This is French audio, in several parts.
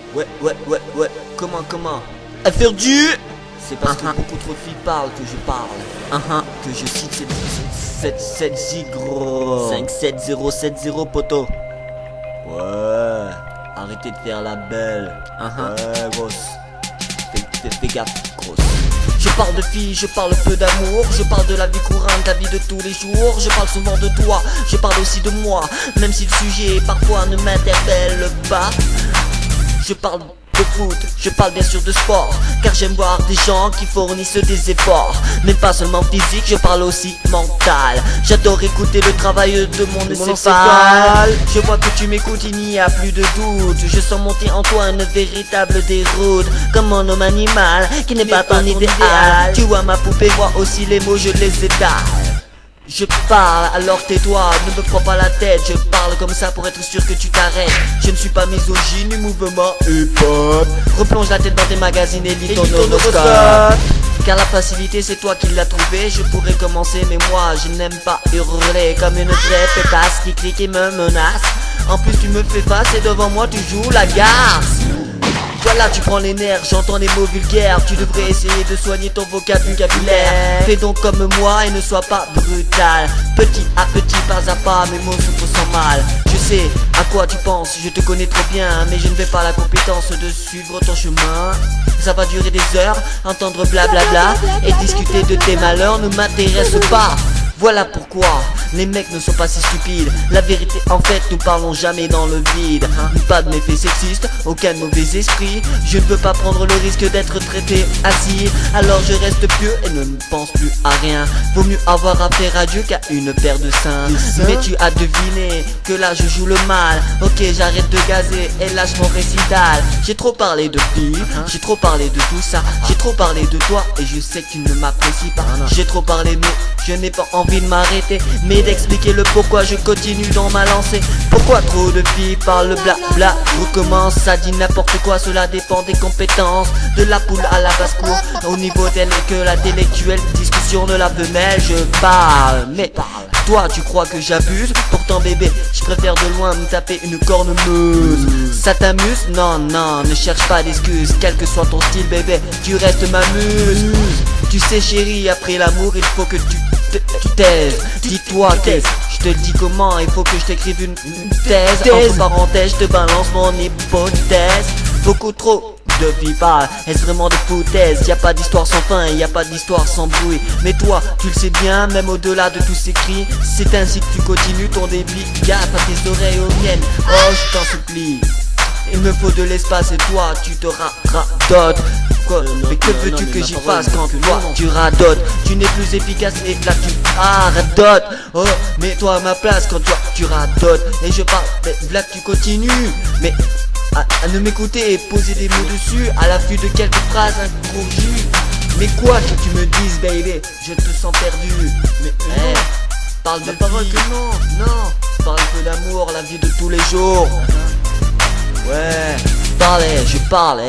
Ouais, comment Affaire du... C'est parce que beaucoup trop de filles parlent que je parle. Que je cite cette zigro 57070 poto. Ouais, arrêtez de faire la belle. Ouais, grosse. Fais gaffe, grosse. Je parle de filles, je parle peu d'amour. Je parle de la vie courante, la vie de tous les jours. Je parle souvent de toi, je parle aussi de moi. Même si le sujet parfois ne m'interpelle pas. Je parle de foot, je parle bien sûr de sport, car j'aime voir des gens qui fournissent des efforts. Mais pas seulement physique, je parle aussi mental. J'adore écouter le travail de mon encéphale. Je vois que tu m'écoutes, il n'y a plus de doute. Je sens monter en toi une véritable déroute, comme un homme animal qui n'est pas ton idéal. Tu vois ma poupée, moi aussi les mots je les étale. Je parle, alors tais-toi, ne me prends pas la tête. Je parle comme ça pour être sûr que tu t'arrêtes. Je ne suis pas misogyne, du mouvement hip-hop. Replonge la tête dans tes magazines et lis ton horoscope. Car la facilité c'est toi qui l'as trouvé. Je pourrais commencer mais moi je n'aime pas hurler comme une vraie pétasse qui crie et me menace. En plus tu me fais face et devant moi tu joues la garce. Voilà, tu prends les nerfs, j'entends les mots vulgaires. Tu devrais essayer de soigner ton vocabulaire. Fais donc comme moi et ne sois pas brutal. Petit à petit, pas à pas, mes mots se font sans mal. Je sais à quoi tu penses, je te connais trop bien. Mais je ne vais pas la compétence de suivre ton chemin. Ça va durer des heures, entendre blablabla et discuter de tes malheurs ne m'intéresse pas. Voilà pourquoi les mecs ne sont pas si stupides. La vérité en fait nous parlons jamais dans le vide. Pas de méfaits sexistes, aucun mauvais esprit. Je ne veux pas prendre le risque d'être traité assis. Alors je reste pieux et ne pense plus à rien. Vaut mieux avoir affaire à Dieu qu'à une paire de seins. Mais tu as deviné que là je joue le mal. Ok, j'arrête de gazer et lâche mon récital. J'ai trop parlé de filles, j'ai trop parlé de tout ça. J'ai trop parlé de toi et je sais que tu ne m'apprécies pas. J'ai trop parlé mais je n'ai pas envie de m'arrêter, mais d'expliquer le pourquoi je continue dans ma lancée. Pourquoi trop de filles parlent blabla, recommence, ça dit n'importe quoi, cela dépend des compétences. De la poule à la basse-cour, au niveau tel que l'intellectuelle, discussion de la femelle, je parle. Mais toi tu crois que j'abuse, pourtant bébé, je préfère de loin me taper une cornemuse. Ça t'amuse? Non, ne cherche pas d'excuses, quel que soit ton style bébé, tu restes ma muse. Tu sais chérie, après l'amour il faut que tu taises. Dis-toi que je te le dis comment, il faut que je t'écrive une thèse. Entre parenthèses, je te balance mon hypothèse. Beaucoup trop de filles parlent, est-ce vraiment de foutaise? Y a pas d'histoire sans fin, y a pas d'histoire sans bruit. Mais toi, tu le sais bien, même au-delà de tous ces cris. C'est ainsi que tu continues ton débit. Gaffe à tes oreilles aux miennes, oh je t'en supplie. Il me faut de l'espace et toi tu te radotes. Quoi? Mais que veux-tu que j'y fasse quand toi tu radotes? Tu n'es plus efficace et là tu radotes. Oh, mets-toi à ma place quand toi tu radotes. Et je parle des blagues, tu continues. Mais à ne m'écouter et poser des mots dessus, à l'affût de quelques phrases incongrues. Mais quoi que tu me dises baby, je te sens perdu. Mais parle de parole que non, parle un peu d'amour, la vie de tous les jours. Ouais, je parle.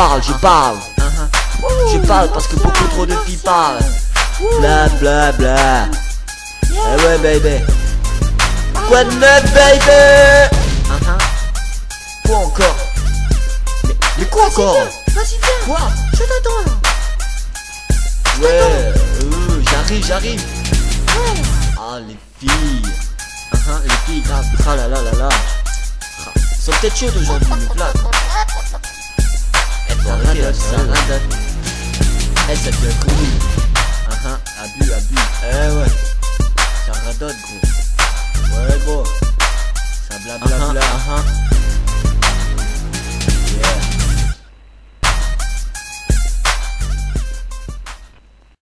Je parle parce que beaucoup trop de filles parlent. Bla. Eh ouais baby. Quoi de neuf baby? Quoi encore? Mais quoi encore? Vas-y viens. Quoi? Je t'attends là. Ouais, j'arrive. Ouais. Ah les filles. Les filles grave. Ah là. Ils sont peut-être chaudes aujourd'hui, mais là. Ça radote. Ça devient cool. Abus. Ouais. Ça radote gros. Ouais gros. Ça blablabla.